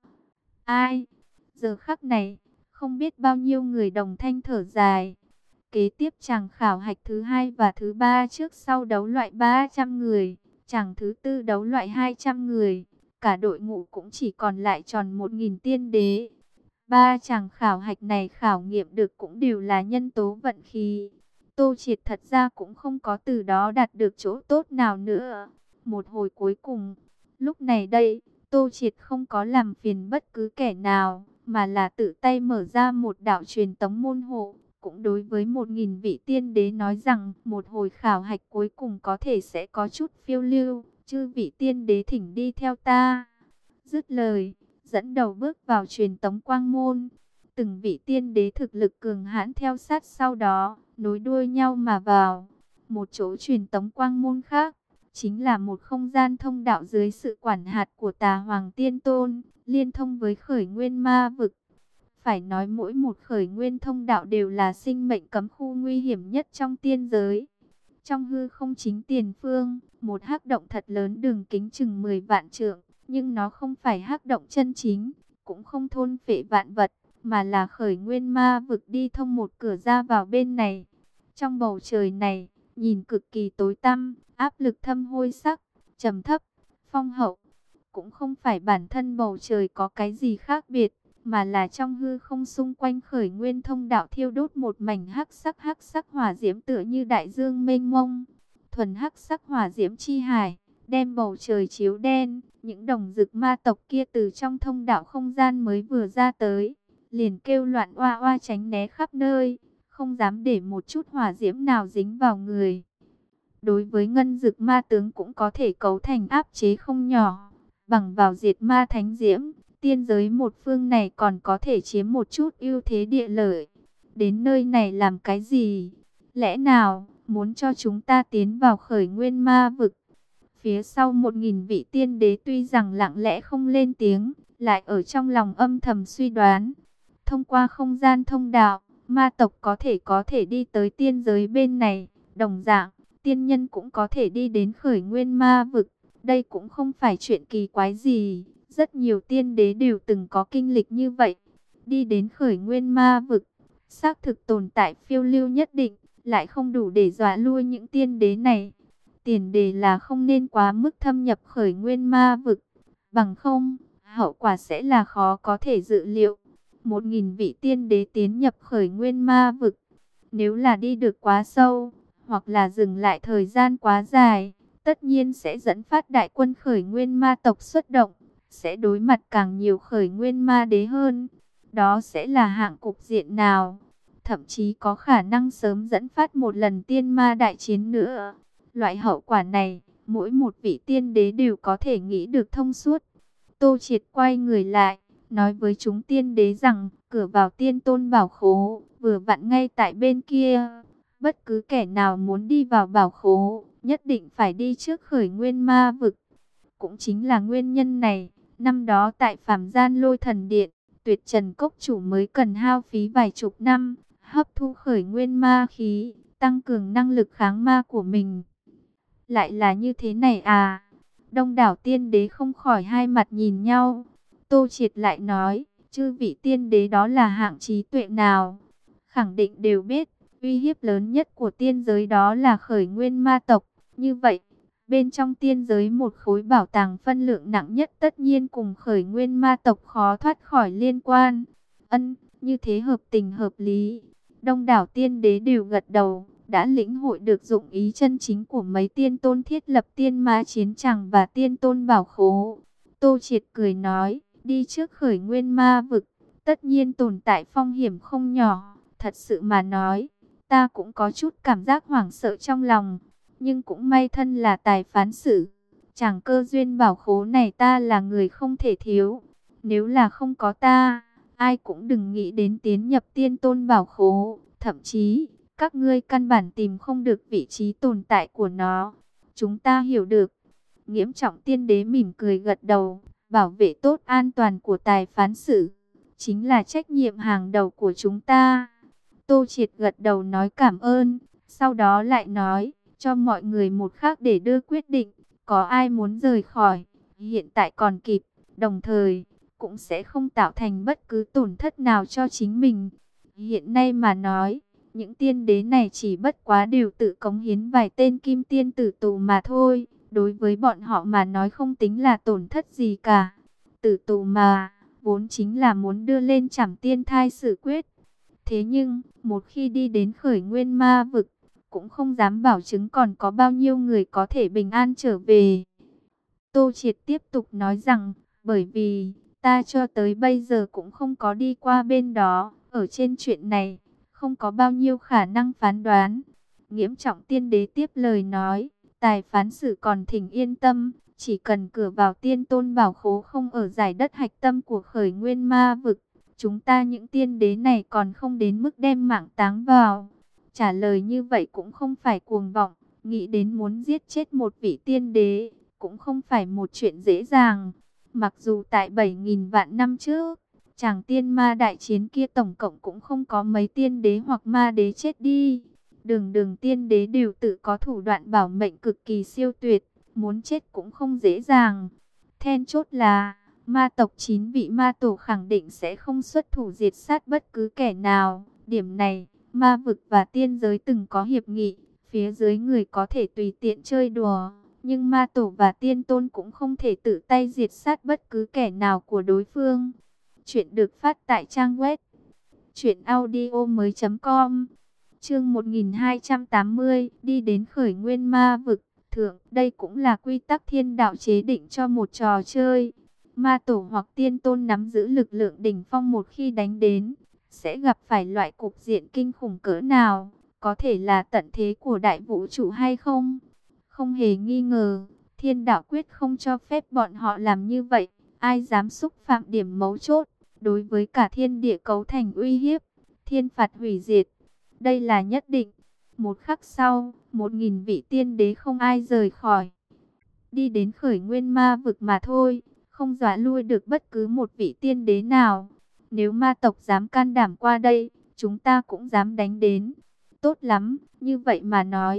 Ai? Giờ khắc này, không biết bao nhiêu người đồng thanh thở dài. Kế tiếp chàng khảo hạch thứ hai và thứ ba trước sau đấu loại ba trăm người, chàng thứ tư đấu loại hai trăm người. Cả đội ngũ cũng chỉ còn lại tròn một nghìn tiên đế. Ba chàng khảo hạch này khảo nghiệm được cũng đều là nhân tố vận khí. Tô Triệt thật ra cũng không có từ đó đạt được chỗ tốt nào nữa. Một hồi cuối cùng, lúc này đây, Tô Triệt không có làm phiền bất cứ kẻ nào, mà là tự tay mở ra một đạo truyền tống môn hộ. Cũng đối với một nghìn vị tiên đế nói rằng, một hồi khảo hạch cuối cùng có thể sẽ có chút phiêu lưu, chư vị tiên đế thỉnh đi theo ta. Dứt lời, dẫn đầu bước vào truyền tống quang môn. Từng vị tiên đế thực lực cường hãn theo sát sau đó, nối đuôi nhau mà vào. Một chỗ truyền tống quang môn khác, chính là một không gian thông đạo dưới sự quản hạt của Tà Hoàng Tiên Tôn, liên thông với khởi nguyên ma vực. Phải nói mỗi một khởi nguyên thông đạo đều là sinh mệnh cấm khu nguy hiểm nhất trong tiên giới. Trong hư không chính tiền phương, một hắc động thật lớn đường kính chừng mười vạn trượng, nhưng nó không phải hắc động chân chính, cũng không thôn phệ vạn vật, mà là khởi nguyên ma vực đi thông một cửa ra vào bên này. Trong bầu trời này, nhìn cực kỳ tối tăm, áp lực thâm hôi sắc, trầm thấp, phong hậu. Cũng không phải bản thân bầu trời có cái gì khác biệt, mà là trong hư không xung quanh khởi nguyên thông đạo thiêu đốt một mảnh hắc sắc hắc sắc hỏa diễm tựa như đại dương mênh mông. Thuần hắc sắc hỏa diễm chi hải, đem bầu trời chiếu đen. Những đồng dực ma tộc kia từ trong thông đạo không gian mới vừa ra tới, liền kêu loạn oa oa tránh né khắp nơi, không dám để một chút hỏa diễm nào dính vào người. Đối với ngân dực ma tướng cũng có thể cấu thành áp chế không nhỏ, bằng vào diệt ma thánh diễm, tiên giới một phương này còn có thể chiếm một chút ưu thế địa lợi. Đến nơi này làm cái gì? Lẽ nào muốn cho chúng ta tiến vào khởi nguyên ma vực? Phía sau một nghìn vị tiên đế tuy rằng lặng lẽ không lên tiếng, lại ở trong lòng âm thầm suy đoán. Thông qua không gian thông đạo, ma tộc có thể có thể đi tới tiên giới bên này. Đồng dạng, tiên nhân cũng có thể đi đến khởi nguyên ma vực. Đây cũng không phải chuyện kỳ quái gì, rất nhiều tiên đế đều từng có kinh lịch như vậy. Đi đến khởi nguyên ma vực, xác thực tồn tại phiêu lưu nhất định, lại không đủ để dọa lui những tiên đế này. Tiền đề là không nên quá mức thâm nhập khởi nguyên ma vực, bằng không, hậu quả sẽ là khó có thể dự liệu. Một nghìn vị tiên đế tiến nhập khởi nguyên ma vực, nếu là đi được quá sâu, hoặc là dừng lại thời gian quá dài, tất nhiên sẽ dẫn phát đại quân khởi nguyên ma tộc xuất động, sẽ đối mặt càng nhiều khởi nguyên ma đế hơn. Đó sẽ là hạng cục diện nào? Thậm chí có khả năng sớm dẫn phát một lần tiên ma đại chiến nữa. Loại hậu quả này, mỗi một vị tiên đế đều có thể nghĩ được thông suốt. Tô Triệt quay người lại, nói với chúng tiên đế rằng, cửa vào tiên tôn bảo khố, vừa vặn ngay tại bên kia. Bất cứ kẻ nào muốn đi vào bảo khố, nhất định phải đi trước khởi nguyên ma vực. Cũng chính là nguyên nhân này, năm đó tại Phàm Gian Lôi Thần Điện, Tuyệt Trần Cốc chủ mới cần hao phí vài chục năm, hấp thu khởi nguyên ma khí, tăng cường năng lực kháng ma của mình. Lại là như thế này à? Đông đảo tiên đế không khỏi hai mặt nhìn nhau. Tô Triệt lại nói, chư vị tiên đế đó là hạng trí tuệ nào? Khẳng định đều biết, uy hiếp lớn nhất của tiên giới đó là khởi nguyên ma tộc. Như vậy, bên trong tiên giới một khối bảo tàng phân lượng nặng nhất tất nhiên cùng khởi nguyên ma tộc khó thoát khỏi liên quan. Ân, như thế hợp tình hợp lý. Đông đảo tiên đế đều gật đầu, đã lĩnh hội được dụng ý chân chính của mấy tiên tôn thiết lập tiên ma chiến tràng và tiên tôn bảo khố. Tô Triệt cười nói, đi trước khởi nguyên ma vực, tất nhiên tồn tại phong hiểm không nhỏ. Thật sự mà nói, ta cũng có chút cảm giác hoảng sợ trong lòng, nhưng cũng may thân là tài phán xử. Chẳng cơ duyên bảo khố này ta là người không thể thiếu. Nếu là không có ta, ai cũng đừng nghĩ đến tiến nhập tiên tôn bảo khố. Thậm chí, các ngươi căn bản tìm không được vị trí tồn tại của nó. Chúng ta hiểu được. Nghiễm Trọng tiên đế mỉm cười gật đầu. Bảo vệ tốt an toàn của tài phán xử chính là trách nhiệm hàng đầu của chúng ta. Tô Triệt gật đầu nói cảm ơn. Sau đó lại nói, cho mọi người một khắc để đưa quyết định. Có ai muốn rời khỏi, hiện tại còn kịp. Đồng thời, cũng sẽ không tạo thành bất cứ tổn thất nào cho chính mình. Hiện nay mà nói, những tiên đế này chỉ bất quá đều tự cống hiến vài tên kim tiên tử tù mà thôi. Đối với bọn họ mà nói không tính là tổn thất gì cả. Tử tù mà, vốn chính là muốn đưa lên trảm tiên thai xử quyết. Thế nhưng, một khi đi đến khởi nguyên ma vực, cũng không dám bảo chứng còn có bao nhiêu người có thể bình an trở về. Tô Triệt tiếp tục nói rằng, bởi vì, ta cho tới bây giờ cũng không có đi qua bên đó, ở trên chuyện này, không có bao nhiêu khả năng phán đoán. Nghiễm Trọng tiên đế tiếp lời nói, tài phán xử còn thỉnh yên tâm, chỉ cần cửa vào tiên tôn bảo khố không ở giải đất hạch tâm của khởi nguyên ma vực, chúng ta những tiên đế này còn không đến mức đem mạng táng vào. Trả lời như vậy cũng không phải cuồng vọng, nghĩ đến muốn giết chết một vị tiên đế, cũng không phải một chuyện dễ dàng. Mặc dù tại bảy nghìn vạn năm trước, chàng tiên ma đại chiến kia tổng cộng cũng không có mấy tiên đế hoặc ma đế chết đi. Đường đường tiên đế đều tự có thủ đoạn bảo mệnh cực kỳ siêu tuyệt, muốn chết cũng không dễ dàng. Then chốt là, ma tộc chín vị ma tổ khẳng định sẽ không xuất thủ diệt sát bất cứ kẻ nào. Điểm này, ma vực và tiên giới từng có hiệp nghị, phía dưới người có thể tùy tiện chơi đùa. Nhưng ma tổ và tiên tôn cũng không thể tự tay diệt sát bất cứ kẻ nào của đối phương. Chuyện được phát tại trang web truyện audio mới chấm com. Chương một nghìn hai trăm tám mươi, đi đến khởi nguyên ma vực. Thượng, đây cũng là quy tắc thiên đạo chế định cho một trò chơi. Ma tổ hoặc tiên tôn nắm giữ lực lượng đỉnh phong một khi đánh đến, sẽ gặp phải loại cục diện kinh khủng cỡ nào, có thể là tận thế của đại vũ trụ hay không? Không hề nghi ngờ, thiên đạo quyết không cho phép bọn họ làm như vậy, ai dám xúc phạm điểm mấu chốt, đối với cả thiên địa cấu thành uy hiếp, thiên phạt hủy diệt. Đây là nhất định. Một khắc sau, một nghìn vị tiên đế không ai rời khỏi. Đi đến khởi nguyên ma vực mà thôi, không dọa lui được bất cứ một vị tiên đế nào. Nếu ma tộc dám can đảm qua đây, chúng ta cũng dám đánh đến. Tốt lắm, như vậy mà nói,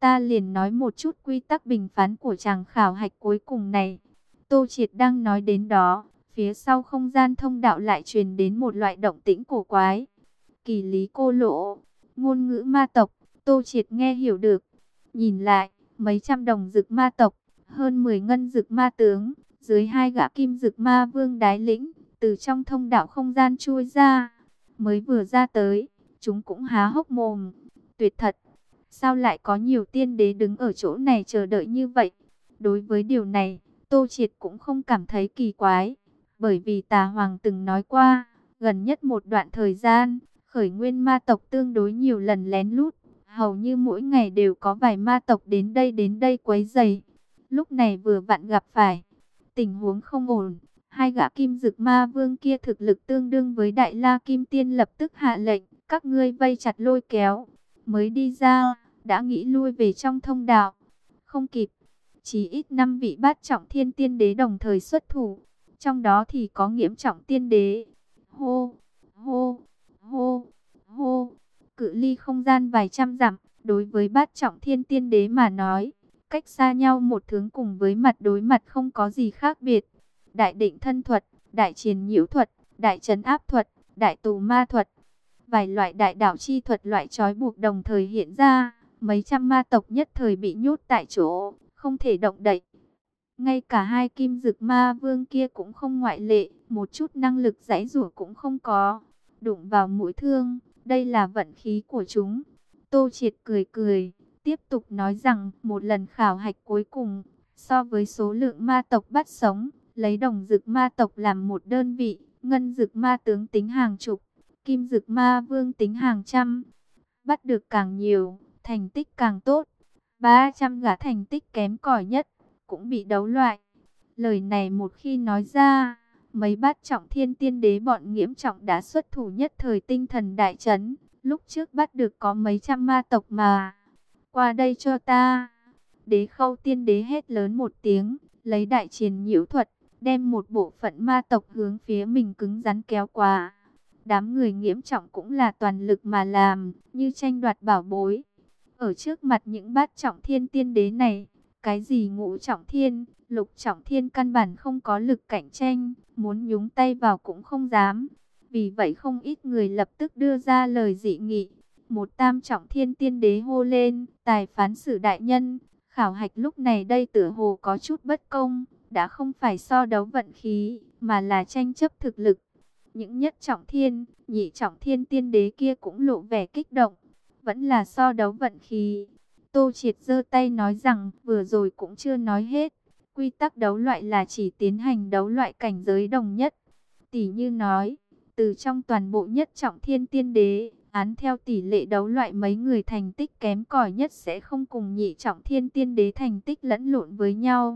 Ta liền nói một chút quy tắc bình phán của chàng khảo hạch cuối cùng này. Tô Triệt đang nói đến đó, phía sau không gian thông đạo lại truyền đến một loại động tĩnh cổ quái. Kỳ lý cô lỗ, ngôn ngữ ma tộc, Tô Triệt nghe hiểu được. Nhìn lại, mấy trăm đồng dực ma tộc, hơn mười ngân dực ma tướng, dưới hai gã kim dực ma vương đái lĩnh, từ trong thông đạo không gian chui ra. Mới vừa ra tới, chúng cũng há hốc mồm. Tuyệt thật, sao lại có nhiều tiên đế đứng ở chỗ này chờ đợi như vậy? Đối với điều này, Tô Triệt cũng không cảm thấy kỳ quái, bởi vì Tà Hoàng từng nói qua, gần nhất một đoạn thời gian, khởi nguyên ma tộc tương đối nhiều lần lén lút, hầu như mỗi ngày đều có vài ma tộc đến đây đến đây quấy rầy. Lúc này vừa vặn gặp phải tình huống không ổn, hai gã kim dực ma vương kia thực lực tương đương với Đại La Kim Tiên lập tức hạ lệnh, các ngươi vây chặt lôi kéo. Mới đi ra, đã nghĩ lui về trong thông đạo. Không kịp, chỉ ít năm vị bát trọng thiên tiên đế đồng thời xuất thủ, trong đó thì có nghiễm trọng tiên đế. Hô, hô, hô, hô, cự ly không gian vài trăm dặm, đối với bát trọng thiên tiên đế mà nói, cách xa nhau một thước cùng với mặt đối mặt không có gì khác biệt. Đại định thân thuật, đại triền nhiễu thuật, đại trấn áp thuật, đại tù ma thuật, vài loại đại đạo chi thuật loại trói buộc đồng thời hiện ra, mấy trăm ma tộc nhất thời bị nhốt tại chỗ, không thể động đậy. Ngay cả hai kim dực ma vương kia cũng không ngoại lệ, một chút năng lực giãy giụa cũng không có. Đụng vào mũi thương, đây là vận khí của chúng. Tô Triệt cười cười, tiếp tục nói rằng một lần khảo hạch cuối cùng, so với số lượng ma tộc bắt sống, lấy đồng dực ma tộc làm một đơn vị, ngân dực ma tướng tính hàng chục, kim dực ma vương tính hàng trăm. Bắt được càng nhiều, thành tích càng tốt. ba trăm gã thành tích kém cỏi nhất, cũng bị đấu loại. Lời này một khi nói ra, mấy bát trọng thiên tiên đế bọn nghiễm trọng đã xuất thủ nhất thời tinh thần đại chấn. Lúc trước bắt được có mấy trăm ma tộc mà. Qua đây cho ta. Đế Khâu tiên đế hét lớn một tiếng, lấy đại triền nhiễu thuật, đem một bộ phận ma tộc hướng phía mình cứng rắn kéo qua. Đám người nghiễm trọng cũng là toàn lực mà làm, như tranh đoạt bảo bối. Ở trước mặt những bát trọng thiên tiên đế này, cái gì ngũ trọng thiên, lục trọng thiên căn bản không có lực cạnh tranh, muốn nhúng tay vào cũng không dám. Vì vậy không ít người lập tức đưa ra lời dị nghị. Một tam trọng thiên tiên đế hô lên, tài phán xử đại nhân, khảo hạch lúc này đây tựa hồ có chút bất công, đã không phải so đấu vận khí, mà là tranh chấp thực lực. Những nhất trọng thiên, nhị trọng thiên tiên đế kia cũng lộ vẻ kích động, vẫn là so đấu vận khí. Tô Triệt giơ tay nói rằng, vừa rồi cũng chưa nói hết, quy tắc đấu loại là chỉ tiến hành đấu loại cảnh giới đồng nhất. Tỷ như nói, từ trong toàn bộ nhất trọng thiên tiên đế, án theo tỷ lệ đấu loại mấy người thành tích kém cỏi nhất sẽ không cùng nhị trọng thiên tiên đế thành tích lẫn lộn với nhau.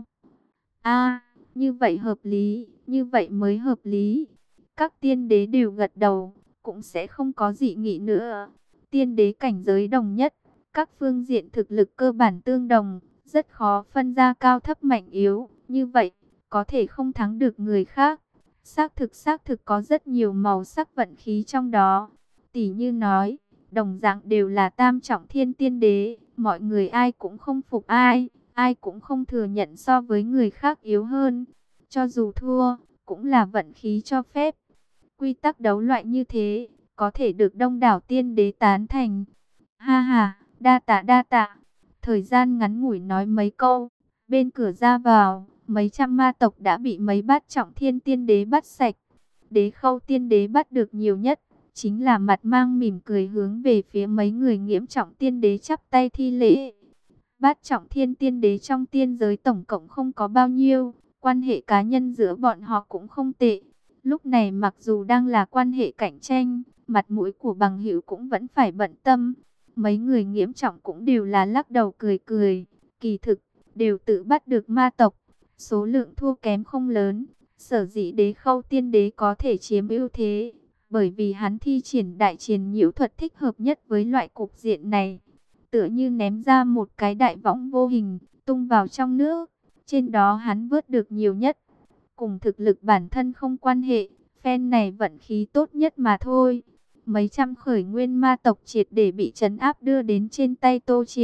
A, như vậy hợp lý, như vậy mới hợp lý. Các tiên đế đều gật đầu, cũng sẽ không có dị nghị nữa. Tiên đế cảnh giới đồng nhất, các phương diện thực lực cơ bản tương đồng, rất khó phân ra cao thấp mạnh yếu. Như vậy, có thể không thắng được người khác. Xác thực xác thực có rất nhiều màu sắc vận khí trong đó. Tỷ như nói, đồng dạng đều là tam trọng thiên tiên đế, mọi người ai cũng không phục ai, ai cũng không thừa nhận so với người khác yếu hơn. Cho dù thua, cũng là vận khí cho phép. Quy tắc đấu loại như thế, có thể được đông đảo tiên đế tán thành. Ha ha, đa tạ đa tạ. Thời gian ngắn ngủi nói mấy câu, bên cửa ra vào, mấy trăm ma tộc đã bị mấy bát trọng thiên tiên đế bắt sạch. Đế Khâu tiên đế bắt được nhiều nhất, chính là mặt mang mỉm cười hướng về phía mấy người nghiễm trọng tiên đế chắp tay thi lễ. Bát trọng thiên tiên đế trong tiên giới tổng cộng không có bao nhiêu, quan hệ cá nhân giữa bọn họ cũng không tệ. Lúc này mặc dù đang là quan hệ cạnh tranh, mặt mũi của bằng hữu cũng vẫn phải bận tâm. Mấy người nghiễm trọng cũng đều là lắc đầu cười cười, kỳ thực, đều tự bắt được ma tộc. Số lượng thua kém không lớn, sở dĩ Đế Khâu tiên đế có thể chiếm ưu thế, bởi vì hắn thi triển đại triền nhiễu thuật thích hợp nhất với loại cục diện này. Tựa như ném ra một cái đại võng vô hình, tung vào trong nước, trên đó hắn vớt được nhiều nhất. Cùng thực lực bản thân không quan hệ, phen này vận khí tốt nhất mà thôi. Mấy trăm khởi nguyên ma tộc triệt để bị trấn áp đưa đến trên tay Tô Triệt.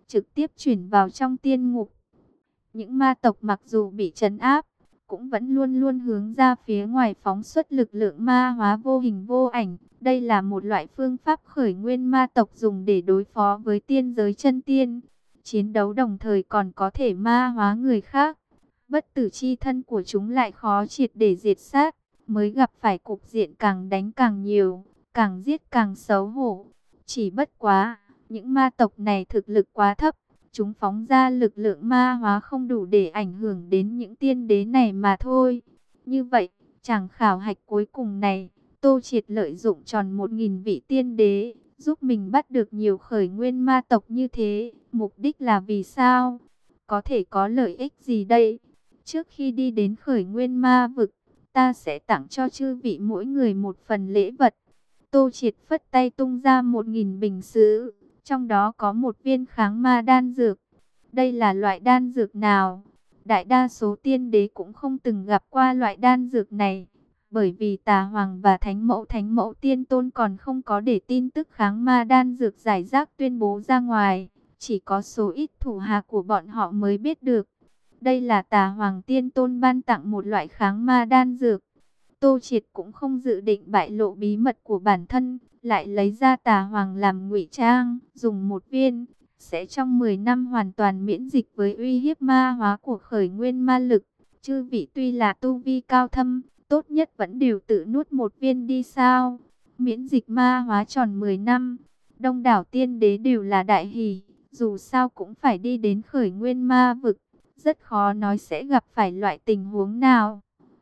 trực tiếp chuyển vào trong tiên ngục. Những ma tộc mặc dù bị trấn áp, cũng vẫn luôn luôn hướng ra phía ngoài phóng xuất lực lượng ma hóa vô hình vô ảnh. Đây là một loại phương pháp khởi nguyên ma tộc dùng để đối phó với tiên giới chân tiên. Chiến đấu đồng thời còn có thể ma hóa người khác. Bất tử chi thân của chúng lại khó triệt để diệt sát, mới gặp phải cục diện càng đánh càng nhiều, càng giết càng xấu hổ. Chỉ bất quá, những ma tộc này thực lực quá thấp, chúng phóng ra lực lượng ma hóa không đủ để ảnh hưởng đến những tiên đế này mà thôi. Như vậy, chàng khảo hạch cuối cùng này, Tô Triệt lợi dụng tròn một nghìn vị tiên đế, giúp mình bắt được nhiều khởi nguyên ma tộc như thế. Mục đích là vì sao? Có thể có lợi ích gì đây? Trước khi đi đến khởi nguyên ma vực, ta sẽ tặng cho chư vị mỗi người một phần lễ vật. Tô Triệt phất tay tung ra một nghìn bình sứ, trong đó có một viên kháng ma đan dược. Đây là loại đan dược nào? Đại đa số tiên đế cũng không từng gặp qua loại đan dược này, bởi vì Tà Hoàng và Thánh Mẫu Thánh Mẫu Tiên Tôn còn không có để tin tức kháng ma đan dược giải rác tuyên bố ra ngoài, chỉ có số ít thủ hạ của bọn họ mới biết được. Đây là Tà Hoàng Tiên Tôn ban tặng một loại kháng ma đan dược. Tô Triệt cũng không dự định bại lộ bí mật của bản thân, lại lấy ra Tà Hoàng làm ngụy trang, dùng một viên, sẽ trong mười năm hoàn toàn miễn dịch với uy hiếp ma hóa của khởi nguyên ma lực. Chư vị tuy là tu vi cao thâm, tốt nhất vẫn đều tự nuốt một viên đi sao. Miễn dịch ma hóa tròn mười năm, đông đảo tiên đế đều là đại hỷ, dù sao cũng phải đi đến khởi nguyên ma vực, rất khó nói sẽ gặp phải loại tình huống nào.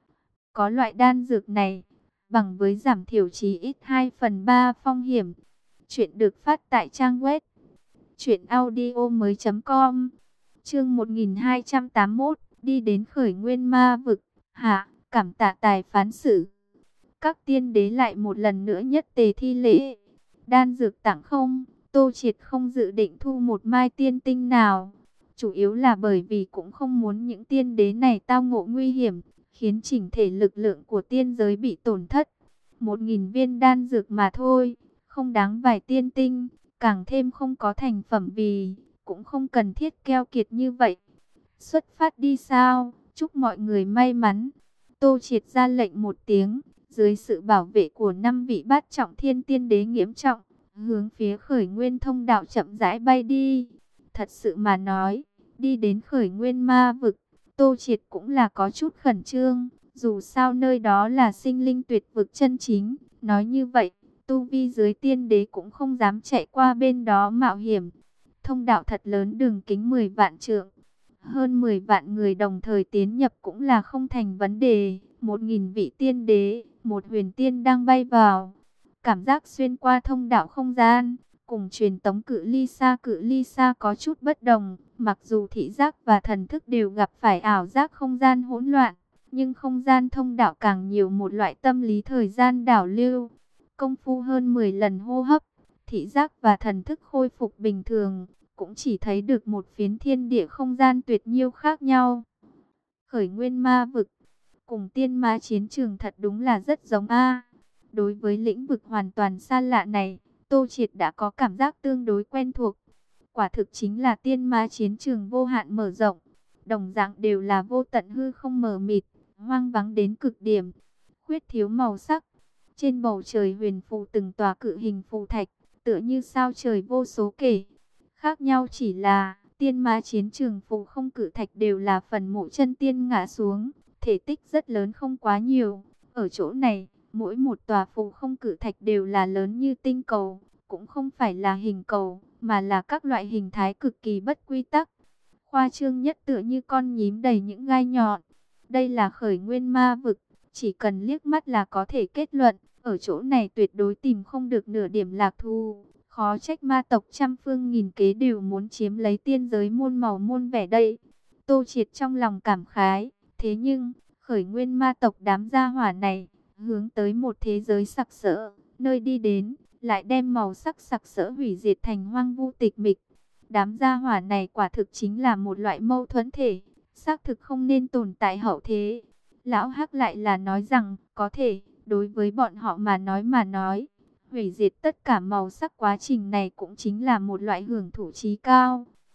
Có loại đan dược này, bằng với giảm thiểu chí ít hai phần ba phong hiểm. Chuyện được phát tại trang web truyện audio mới chấm com. Chương một nghìn hai trăm tám mươi mốt, đi đến khởi nguyên ma vực. Hạ, cảm tạ tài phán xử. Các tiên đế lại một lần nữa nhất tề thi lễ. Đan dược tặng không, Tô Triệt không dự định thu một mai tiên tinh nào. Chủ yếu là bởi vì cũng không muốn những tiên đế này tao ngộ nguy hiểm, khiến chỉnh thể lực lượng của tiên giới bị tổn thất. Một nghìn viên đan dược mà thôi, không đáng vài tiên tinh, càng thêm không có thành phẩm vì, cũng không cần thiết keo kiệt như vậy. Xuất phát đi sao, chúc mọi người may mắn. Tô Triệt ra lệnh một tiếng, dưới sự bảo vệ của năm vị bát trọng thiên tiên đế nghiễm trọng, hướng phía khởi nguyên thông đạo chậm rãi bay đi. Thật sự mà nói, đi đến khởi nguyên ma vực, Tô Triệt cũng là có chút khẩn trương, dù sao nơi đó là sinh linh tuyệt vực chân chính. Nói như vậy, tu vi dưới tiên đế cũng không dám chạy qua bên đó mạo hiểm. Thông đạo thật lớn, đường kính mười vạn trượng, hơn mười vạn người đồng thời tiến nhập cũng là không thành vấn đề. Một nghìn vị tiên đế, một huyền tiên đang bay vào. Cảm giác xuyên qua thông đạo không gian, cùng truyền tống cự ly xa cự ly xa có chút bất đồng. Mặc dù thị giác và thần thức đều gặp phải ảo giác không gian hỗn loạn, nhưng không gian thông đạo càng nhiều một loại tâm lý thời gian đảo lưu. Công phu hơn mười lần hô hấp, thị giác và thần thức khôi phục bình thường, cũng chỉ thấy được một phiến thiên địa không gian tuyệt nhiêu khác nhau. Khởi nguyên ma vực cùng tiên ma chiến trường thật đúng là rất giống a. Đối với lĩnh vực hoàn toàn xa lạ này, Tô Triệt đã có cảm giác tương đối quen thuộc. Quả thực chính là tiên ma chiến trường vô hạn mở rộng, đồng dạng đều là vô tận hư không mờ mịt, hoang vắng đến cực điểm, khuyết thiếu màu sắc. Trên bầu trời huyền phù từng tòa cự hình phù thạch, tựa như sao trời vô số kể. Khác nhau chỉ là, tiên ma chiến trường phù không cự thạch đều là phần mộ chân tiên ngã xuống, thể tích rất lớn không quá nhiều. Ở chỗ này, mỗi một tòa phù không cự thạch đều là lớn như tinh cầu, cũng không phải là hình cầu, mà là các loại hình thái cực kỳ bất quy tắc. Khoa trương nhất tựa như con nhím đầy những gai nhọn. Đây là khởi nguyên ma vực, chỉ cần liếc mắt là có thể kết luận, ở chỗ này tuyệt đối tìm không được nửa điểm lạc thú. Khó trách ma tộc trăm phương nghìn kế đều muốn chiếm lấy tiên giới muôn màu muôn vẻ đây. Tô Triệt trong lòng cảm khái, thế nhưng, khởi nguyên ma tộc đám gia hỏa này, hướng tới một thế giới sặc sỡ, nơi đi đến, lại đem màu sắc sặc sỡ hủy diệt thành hoang vu tịch mịch. Đám gia hỏa này quả thực chính là một loại mâu thuẫn thể, xác thực không nên tồn tại hậu thế. Lão Hắc lại là nói rằng, có thể, đối với bọn họ mà nói mà nói, hủy diệt tất cả màu sắc quá trình này cũng chính là một loại hưởng thụ chí cao.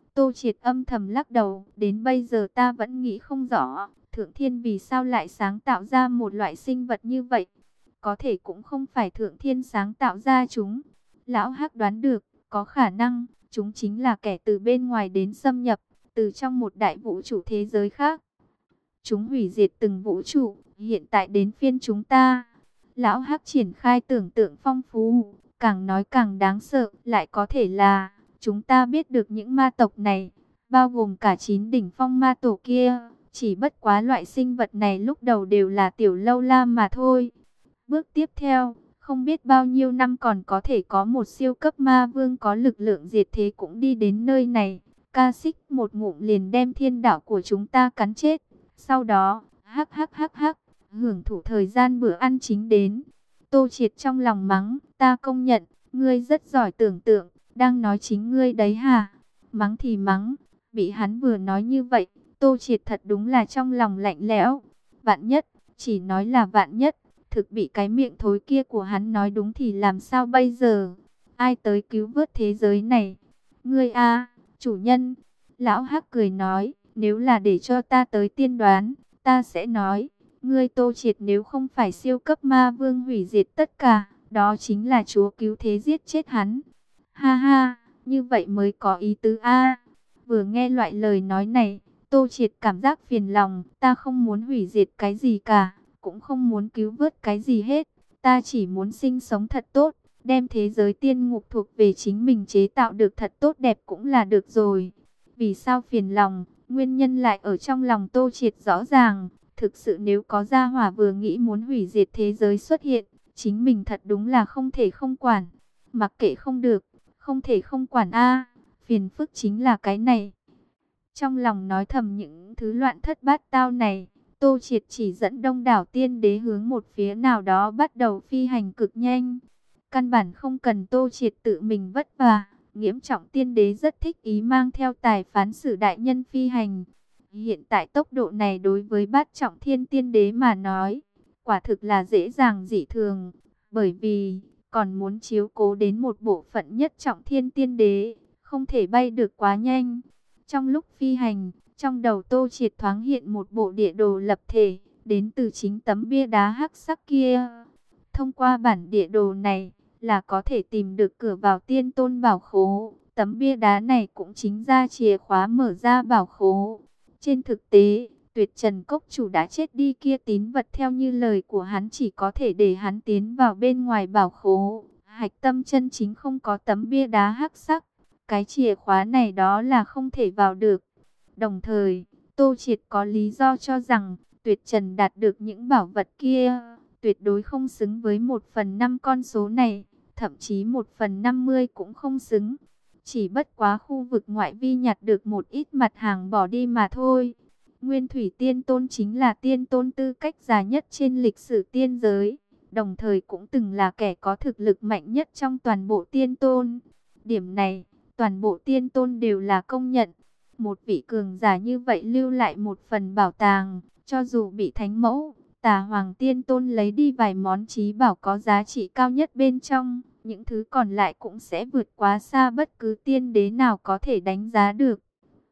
Tô Triệt âm thầm lắc đầu, đến bây giờ ta vẫn nghĩ không rõ, Thượng Thiên vì sao lại sáng tạo ra một loại sinh vật như vậy. Có thể cũng không phải Thượng Thiên sáng tạo ra chúng. Lão Hắc đoán được, có khả năng, chúng chính là kẻ từ bên ngoài đến xâm nhập, từ trong một đại vũ trụ thế giới khác. Chúng hủy diệt từng vũ trụ, hiện tại đến phiên chúng ta. Lão Hắc triển khai tưởng tượng phong phú, càng nói càng đáng sợ, lại có thể là chúng ta biết được những ma tộc này, bao gồm cả chín đỉnh phong ma tổ kia, chỉ bất quá loại sinh vật này lúc đầu đều là tiểu lâu la mà thôi. Bước tiếp theo, không biết bao nhiêu năm còn có thể có một siêu cấp ma vương có lực lượng diệt thế cũng đi đến nơi này. Ca xích một ngụm liền đem thiên đảo của chúng ta cắn chết. Sau đó, hắc hắc hắc hắc, hưởng thụ thời gian bữa ăn chính đến. Tô Triệt trong lòng mắng, ta công nhận, ngươi rất giỏi tưởng tượng, đang nói chính ngươi đấy hả? Mắng thì mắng, bị hắn vừa nói như vậy, Tô Triệt thật đúng là trong lòng lạnh lẽo. Vạn nhất, chỉ nói là vạn nhất, thực bị cái miệng thối kia của hắn nói đúng thì làm sao bây giờ? Ai tới cứu vớt thế giới này? Ngươi a, chủ nhân. Lão Hắc cười nói, nếu là để cho ta tới tiên đoán, ta sẽ nói, ngươi Tô Triệt nếu không phải siêu cấp ma vương hủy diệt tất cả, đó chính là chúa cứu thế giết chết hắn. Ha ha, như vậy mới có ý tứ a. Vừa nghe loại lời nói này, Tô Triệt cảm giác phiền lòng, ta không muốn hủy diệt cái gì cả, cũng không muốn cứu vớt cái gì hết, ta chỉ muốn sinh sống thật tốt, đem thế giới tiên ngục thuộc về chính mình chế tạo được thật tốt đẹp cũng là được rồi. Vì sao phiền lòng, nguyên nhân lại ở trong lòng Tô Triệt rõ ràng, thực sự nếu có gia hỏa vừa nghĩ muốn hủy diệt thế giới xuất hiện, chính mình thật đúng là không thể không quản, mặc kệ không được, không thể không quản a, phiền phức chính là cái này. Trong lòng nói thầm những thứ loạn thất bát tao này, Tô Triệt chỉ dẫn đông đảo tiên đế hướng một phía nào đó bắt đầu phi hành cực nhanh. Căn bản không cần Tô Triệt tự mình vất vả, Nghiễm Trọng tiên đế rất thích ý mang theo tài phán xử đại nhân phi hành. Hiện tại tốc độ này đối với Bát Trọng thiên tiên đế mà nói, quả thực là dễ dàng dị thường, bởi vì còn muốn chiếu cố đến một bộ phận nhất Trọng thiên tiên đế, không thể bay được quá nhanh. Trong lúc phi hành, trong đầu Tô Triệt thoáng hiện một bộ địa đồ lập thể, đến từ chính tấm bia đá hắc sắc kia. Thông qua bản địa đồ này, là có thể tìm được cửa vào tiên tôn bảo khố. Tấm bia đá này cũng chính ra chìa khóa mở ra bảo khố. Trên thực tế, Tuyệt Trần Cốc chủ đã chết đi kia, tín vật theo như lời của hắn chỉ có thể để hắn tiến vào bên ngoài bảo khố. Hạch tâm chân chính không có tấm bia đá hắc sắc. Cái chìa khóa này đó là không thể vào được. Đồng thời, Tô Triệt có lý do cho rằng Tuyệt Trần đạt được những bảo vật kia tuyệt đối không xứng với một phần năm con số này, thậm chí một phần năm mươi cũng không xứng. Chỉ bất quá khu vực ngoại vi nhặt được một ít mặt hàng bỏ đi mà thôi. Nguyên Thủy Tiên Tôn chính là tiên tôn tư cách già nhất trên lịch sử tiên giới, đồng thời cũng từng là kẻ có thực lực mạnh nhất trong toàn bộ tiên tôn. Điểm này, toàn bộ tiên tôn đều là công nhận. Một vị cường giả như vậy lưu lại một phần bảo tàng, cho dù bị thánh mẫu, Tà Hoàng Tiên Tôn lấy đi vài món trí bảo có giá trị cao nhất bên trong, những thứ còn lại cũng sẽ vượt quá xa bất cứ tiên đế nào có thể đánh giá được.